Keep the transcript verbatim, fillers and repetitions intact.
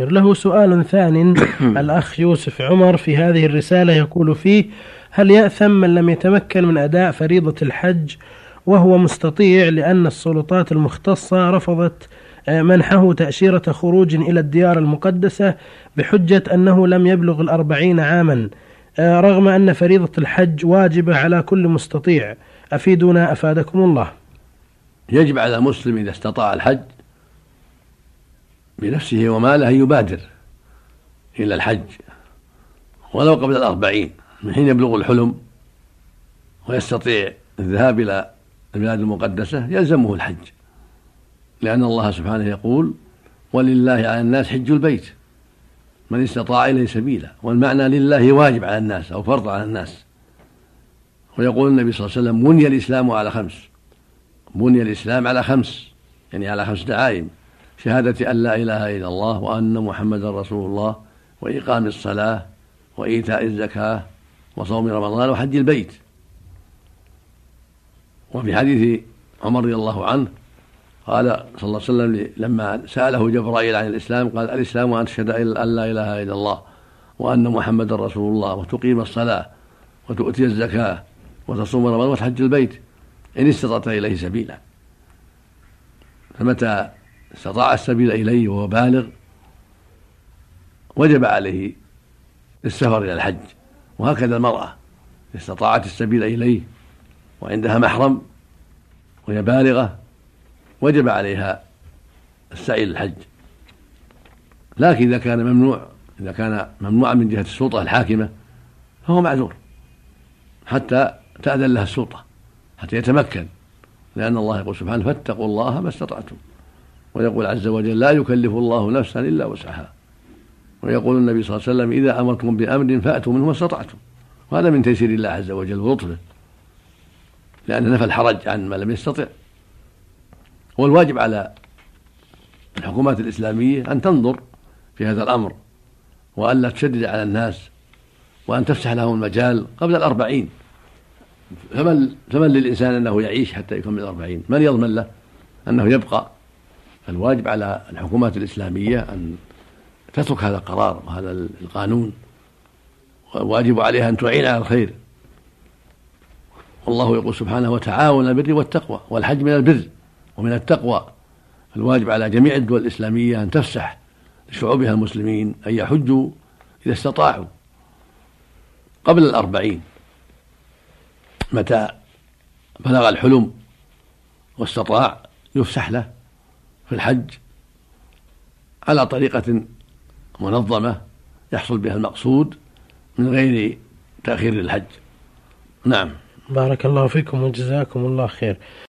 خير. له سؤال ثاني الأخ يوسف عمر في هذه الرسالة يقول فيه: هل يأثم من لم يتمكن من أداء فريضة الحج وهو مستطيع لأن السلطات المختصة رفضت منحه تأشيرة خروج إلى الديار المقدسة بحجة أنه لم يبلغ الأربعين عاما، رغم أن فريضة الحج واجبة على كل مستطيع؟ أفيدنا أفادكم الله. يجب على المسلم إذا استطاع الحج بنفسه وماله أن يبادر إلى الحج ولو قبل الأربعين، من حين يبلغ الحلم ويستطيع الذهاب إلى البلاد المقدسة يلزمه الحج، لأن الله سبحانه يقول: ولله على الناس حج البيت من استطاع إليه سبيلا، والمعنى لله واجب على الناس أو فرض على الناس. ويقول النبي صلى الله عليه وسلم: بني الإسلام على خمس، بني الإسلام على خمس يعني على خمس دعائم: شهادة أن لا إله إلا الله وأن محمدا رسول الله، وإقام الصلاة، وإيتاء الزكاة، وصوم رمضان، وحج البيت. وفي حديث عمر رضي الله عنه قال صلى الله عليه وسلم لما سأله جبرائيل عن الإسلام قال: الإسلام أن تشهد أن لا إله إلا الله وأن محمدا رسول الله، وتقيم الصلاة، وتؤتي الزكاة، وتصوم رمضان، وتحج البيت إن استطعت إليه سبيلا. فمتى استطاع السبيل إليه وهو بالغ وجب عليه السفر إلى الحج. وهكذا المرأة استطاعت السبيل إليه وعندها محرم وهي بالغة وجب عليها السعي للحج. لكن إذا كان ممنوع إذا كان ممنوعا من جهة السلطة الحاكمة فهو معذور حتى تأذن لها السلطة حتى يتمكن، لأن الله يقول سبحانه: فاتقوا الله ما استطعتم، ويقول عز وجل: لا يكلف الله نفسا إلا وسعها، ويقول النبي صلى الله عليه وسلم: إذا أمرتم بأمر فأتوا منه ما استطعتم. وهذا من تيسير الله عز وجل ولطفه، لأن نفى الحرج عن من لم يستطع. والواجب على الحكومات الإسلامية أن تنظر في هذا الأمر وأن لا تشدد على الناس، وأن تفسح لهم المجال قبل الأربعين. فمن, فمن للإنسان أنه يعيش حتى يكمل الأربعين؟ من يضمن له أنه يبقى؟ فالواجب على الحكومات الإسلامية أن تترك هذا القرار وهذا القانون، والواجب عليها أن تعين على الخير. والله يقول سبحانه: وتعاون على البر والتقوى، والحج من البر ومن التقوى. فالواجب على جميع الدول الإسلامية أن تفسح لشعوبها المسلمين أن يحجوا إذا استطاعوا قبل الأربعين. متى بلغ الحلم واستطاع يفسح له في الحج على طريقة منظمة يحصل بها المقصود من غير تأخير الحج. نعم. بارك الله فيكم وجزاكم الله خير.